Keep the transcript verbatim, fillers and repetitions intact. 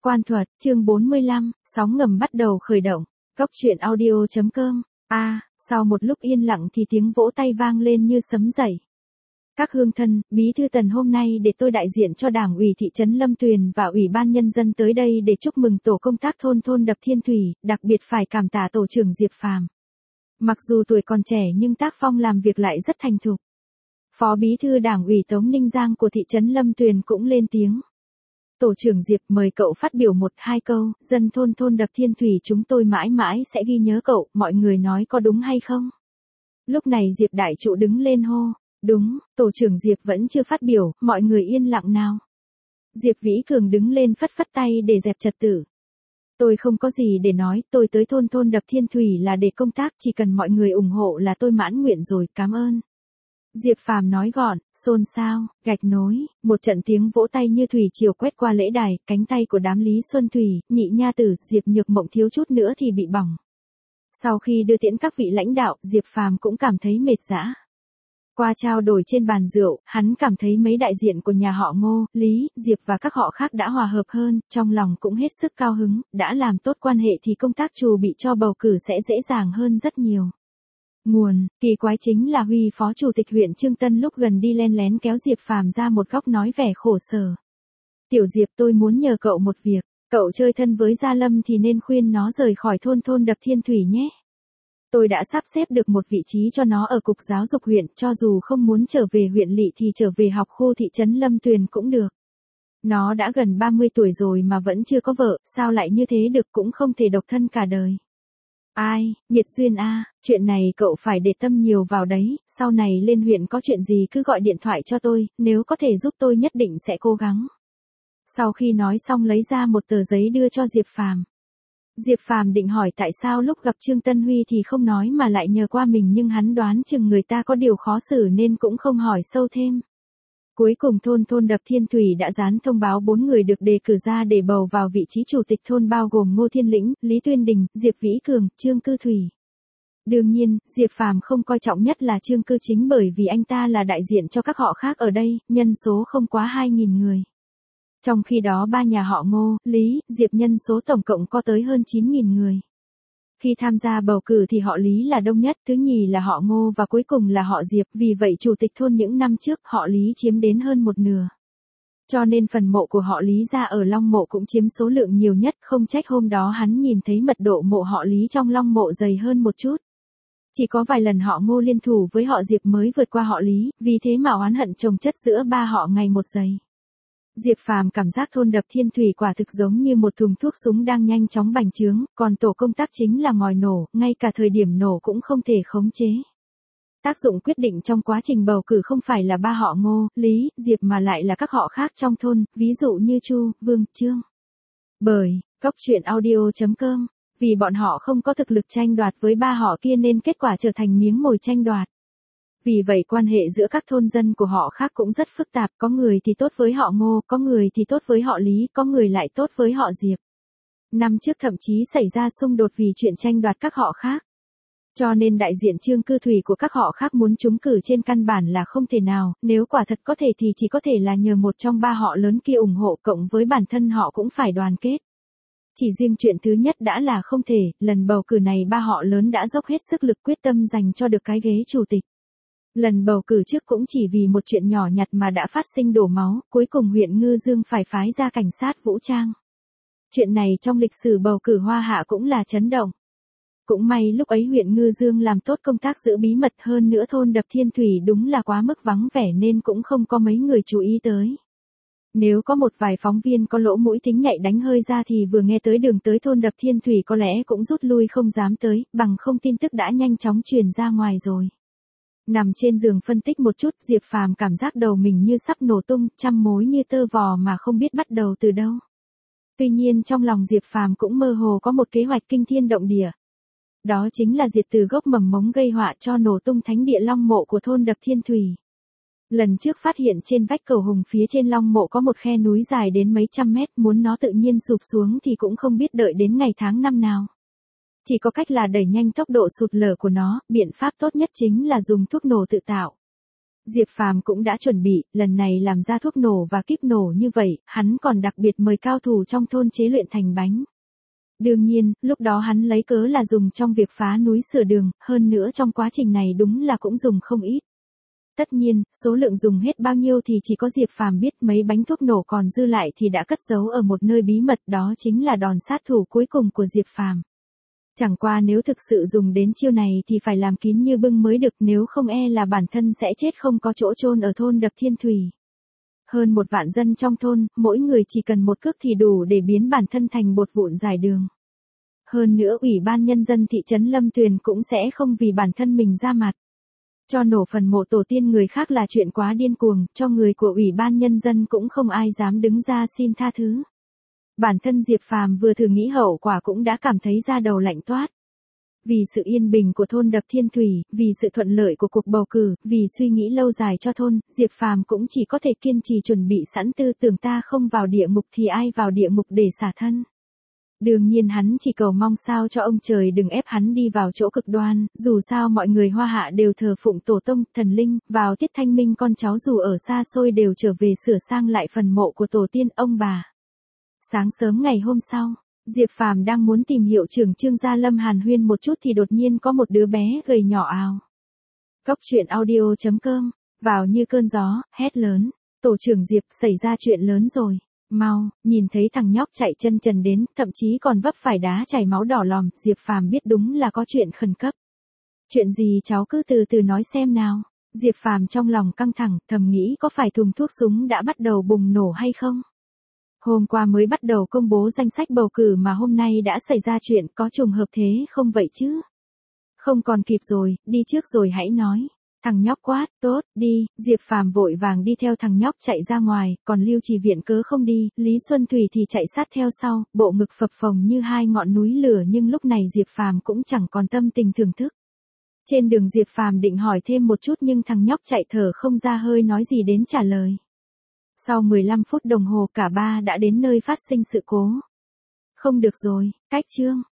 Quan thuật, chương bốn mươi lăm, sóng ngầm bắt đầu khởi động. Cốc truyện audio chấm com. A, à, sau một lúc yên lặng thì tiếng vỗ tay vang lên như sấm dậy. Các hương thân, bí thư Tần hôm nay để tôi đại diện cho Đảng ủy thị trấn Lâm Tuyền và Ủy ban Nhân dân tới đây để chúc mừng tổ công tác thôn thôn Đập Thiên Thủy, đặc biệt phải cảm tạ tổ trưởng Diệp Phàm. Mặc dù tuổi còn trẻ nhưng tác phong làm việc lại rất thành thục. Phó bí thư Đảng ủy Tống Ninh Giang của thị trấn Lâm Tuyền cũng lên tiếng. Tổ trưởng Diệp, mời cậu phát biểu một hai câu, dân thôn thôn Đập Thiên Thủy chúng tôi mãi mãi sẽ ghi nhớ cậu, mọi người nói có đúng hay không? Lúc này Diệp đại trụ đứng lên hô, đúng, tổ trưởng Diệp vẫn chưa phát biểu, mọi người yên lặng nào. Diệp Vĩ Cường đứng lên phất phất tay để dẹp trật tự. Tôi không có gì để nói, tôi tới thôn thôn Đập Thiên Thủy là để công tác, chỉ cần mọi người ủng hộ là tôi mãn nguyện rồi, cảm ơn. Diệp Phàm nói gọn, xôn xao, gạch nối, một trận tiếng vỗ tay như thủy triều quét qua lễ đài, cánh tay của đám Lý Xuân Thủy, Nhị Nha Tử, Diệp Nhược Mộng thiếu chút nữa thì bị bỏng. Sau khi đưa tiễn các vị lãnh đạo, Diệp Phàm cũng cảm thấy mệt dã. Qua trao đổi trên bàn rượu, hắn cảm thấy mấy đại diện của nhà họ Ngô, Lý, Diệp và các họ khác đã hòa hợp hơn, trong lòng cũng hết sức cao hứng, đã làm tốt quan hệ thì công tác trù bị cho bầu cử sẽ dễ dàng hơn rất nhiều. Nguồn, kỳ quái chính là Huy phó chủ tịch huyện Trương Tân lúc gần đi len lén kéo Diệp Phàm ra một góc nói vẻ khổ sở. Tiểu Diệp, tôi muốn nhờ cậu một việc, cậu chơi thân với Gia Lâm thì nên khuyên nó rời khỏi thôn thôn Đập Thiên Thủy nhé. Tôi đã sắp xếp được một vị trí cho nó ở cục giáo dục huyện, cho dù không muốn trở về huyện lỵ thì trở về học khu thị trấn Lâm Tuyền cũng được. Nó đã gần ba mươi tuổi rồi mà vẫn chưa có vợ, sao lại như thế được, cũng không thể độc thân cả đời. Ai, Nhiệt Duyên a, à, chuyện này cậu phải để tâm nhiều vào đấy, sau này lên huyện có chuyện gì cứ gọi điện thoại cho tôi, nếu có thể giúp tôi nhất định sẽ cố gắng. Sau khi nói xong lấy ra một tờ giấy đưa cho Diệp Phàm. Diệp Phàm định hỏi tại sao lúc gặp Trương Tân Huy thì không nói mà lại nhờ qua mình, nhưng hắn đoán chừng người ta có điều khó xử nên cũng không hỏi sâu thêm. Cuối cùng thôn thôn Đập Thiên Thủy đã dán thông báo bốn người được đề cử ra để bầu vào vị trí chủ tịch thôn, bao gồm Ngô Thiên Lĩnh, Lý Tuyên Đình, Diệp Vĩ Cường, Trương Cư Thủy. Đương nhiên, Diệp Phàm không coi trọng nhất là Trương Cư Chính bởi vì anh ta là đại diện cho các họ khác ở đây, nhân số không quá hai nghìn người. Trong khi đó ba nhà họ Ngô, Lý, Diệp nhân số tổng cộng có tới hơn chín nghìn người. Khi tham gia bầu cử thì họ Lý là đông nhất, thứ nhì là họ Ngô và cuối cùng là họ Diệp, vì vậy chủ tịch thôn những năm trước họ Lý chiếm đến hơn một nửa. Cho nên phần mộ của họ Lý ra ở Long Mộ cũng chiếm số lượng nhiều nhất, không trách hôm đó hắn nhìn thấy mật độ mộ họ Lý trong Long Mộ dày hơn một chút. Chỉ có vài lần họ Ngô liên thủ với họ Diệp mới vượt qua họ Lý, vì thế mà oán hận chồng chất giữa ba họ ngày một dày. Diệp Phàm cảm giác thôn Đập Thiên Thủy quả thực giống như một thùng thuốc súng đang nhanh chóng bành trướng, còn tổ công tác chính là ngòi nổ, ngay cả thời điểm nổ cũng không thể khống chế. Tác dụng quyết định trong quá trình bầu cử không phải là ba họ Ngô, Lý, Diệp mà lại là các họ khác trong thôn, ví dụ như Chu, Vương, Trương. Bởi, cốc truyện audio chấm com, vì bọn họ không có thực lực tranh đoạt với ba họ kia nên kết quả trở thành miếng mồi tranh đoạt. Vì vậy quan hệ giữa các thôn dân của họ khác cũng rất phức tạp, có người thì tốt với họ Ngô, có người thì tốt với họ Lý, có người lại tốt với họ Diệp. Năm trước thậm chí xảy ra xung đột vì chuyện tranh đoạt các họ khác. Cho nên đại diện Trương Cư Thủy của các họ khác muốn trúng cử trên căn bản là không thể nào, nếu quả thật có thể thì chỉ có thể là nhờ một trong ba họ lớn kia ủng hộ, cộng với bản thân họ cũng phải đoàn kết. Chỉ riêng chuyện thứ nhất đã là không thể, lần bầu cử này ba họ lớn đã dốc hết sức lực quyết tâm giành cho được cái ghế chủ tịch. Lần bầu cử trước cũng chỉ vì một chuyện nhỏ nhặt mà đã phát sinh đổ máu, cuối cùng huyện Ngư Dương phải phái ra cảnh sát vũ trang. Chuyện này trong lịch sử bầu cử Hoa Hạ cũng là chấn động. Cũng may lúc ấy huyện Ngư Dương làm tốt công tác giữ bí mật, hơn nữa thôn Đập Thiên Thủy đúng là quá mức vắng vẻ nên cũng không có mấy người chú ý tới. Nếu có một vài phóng viên có lỗ mũi thính nhạy đánh hơi ra thì vừa nghe tới đường tới thôn Đập Thiên Thủy có lẽ cũng rút lui không dám tới, bằng không tin tức đã nhanh chóng truyền ra ngoài rồi. Nằm trên giường phân tích một chút, Diệp Phàm cảm giác đầu mình như sắp nổ tung, trăm mối như tơ vò mà không biết bắt đầu từ đâu. Tuy nhiên trong lòng Diệp Phàm cũng mơ hồ có một kế hoạch kinh thiên động địa. Đó chính là diệt từ gốc mầm mống gây họa cho nổ tung thánh địa Long Mộ của thôn Đập Thiên Thủy. Lần trước phát hiện trên vách cầu Hùng phía trên Long Mộ có một khe núi dài đến mấy trăm mét, muốn nó tự nhiên sụp xuống thì cũng không biết đợi đến ngày tháng năm nào. Chỉ có cách là đẩy nhanh tốc độ sụt lở của nó, biện pháp tốt nhất chính là dùng thuốc nổ tự tạo. Diệp Phàm cũng đã chuẩn bị, lần này làm ra thuốc nổ và kíp nổ như vậy, hắn còn đặc biệt mời cao thủ trong thôn chế luyện thành bánh. Đương nhiên, lúc đó hắn lấy cớ là dùng trong việc phá núi sửa đường, hơn nữa trong quá trình này đúng là cũng dùng không ít. Tất nhiên, số lượng dùng hết bao nhiêu thì chỉ có Diệp Phàm biết, mấy bánh thuốc nổ còn dư lại thì đã cất giấu ở một nơi bí mật, đó chính là đòn sát thủ cuối cùng của Diệp Phàm. Chẳng qua nếu thực sự dùng đến chiêu này thì phải làm kín như bưng mới được, nếu không e là bản thân sẽ chết không có chỗ chôn ở thôn Đập Thiên Thủy. Hơn một vạn dân trong thôn, mỗi người chỉ cần một cước thì đủ để biến bản thân thành bột vụn giải đường. Hơn nữa Ủy ban Nhân dân thị trấn Lâm Tuyền cũng sẽ không vì bản thân mình ra mặt. Cho nổ phần mộ tổ tiên người khác là chuyện quá điên cuồng, cho người của Ủy ban Nhân dân cũng không ai dám đứng ra xin tha thứ. Bản thân Diệp Phàm vừa thử nghĩ hậu quả cũng đã cảm thấy da đầu lạnh toát. Vì sự yên bình của thôn Đập Thiên Thủy, vì sự thuận lợi của cuộc bầu cử, vì suy nghĩ lâu dài cho thôn, Diệp Phàm cũng chỉ có thể kiên trì chuẩn bị sẵn tư tưởng ta không vào địa ngục thì ai vào địa ngục để xả thân. Đương nhiên hắn chỉ cầu mong sao cho ông trời đừng ép hắn đi vào chỗ cực đoan, dù sao mọi người Hoa Hạ đều thờ phụng tổ tông, thần linh, vào tiết thanh minh con cháu dù ở xa xôi đều trở về sửa sang lại phần mộ của tổ tiên ông bà. Sáng sớm ngày hôm sau, Diệp Phàm đang muốn tìm hiệu trưởng Trương Gia Lâm hàn huyên một chút thì đột nhiên có một đứa bé gầy nhỏ ào. Cốc truyện audio chấm com, vào như cơn gió, hét lớn, tổ trưởng Diệp xảy ra chuyện lớn rồi. Mau, nhìn thấy thằng nhóc chạy chân trần đến, thậm chí còn vấp phải đá chảy máu đỏ lòm, Diệp Phàm biết đúng là có chuyện khẩn cấp. Chuyện gì cháu cứ từ từ nói xem nào. Diệp Phàm trong lòng căng thẳng, thầm nghĩ có phải thùng thuốc súng đã bắt đầu bùng nổ hay không? Hôm qua mới bắt đầu công bố danh sách bầu cử mà hôm nay đã xảy ra chuyện, có trùng hợp thế không vậy chứ? Không còn kịp rồi, đi trước rồi hãy nói. Thằng nhóc quát, tốt, đi, Diệp Phàm vội vàng đi theo thằng nhóc chạy ra ngoài, còn Lưu Trì Viện cớ không đi, Lý Xuân Thủy thì chạy sát theo sau, bộ ngực phập phồng như hai ngọn núi lửa nhưng lúc này Diệp Phàm cũng chẳng còn tâm tình thưởng thức. Trên đường Diệp Phàm định hỏi thêm một chút nhưng thằng nhóc chạy thở không ra hơi nói gì đến trả lời. Sau mười lăm phút đồng hồ cả ba đã đến nơi phát sinh sự cố. Không được rồi, cách Trương,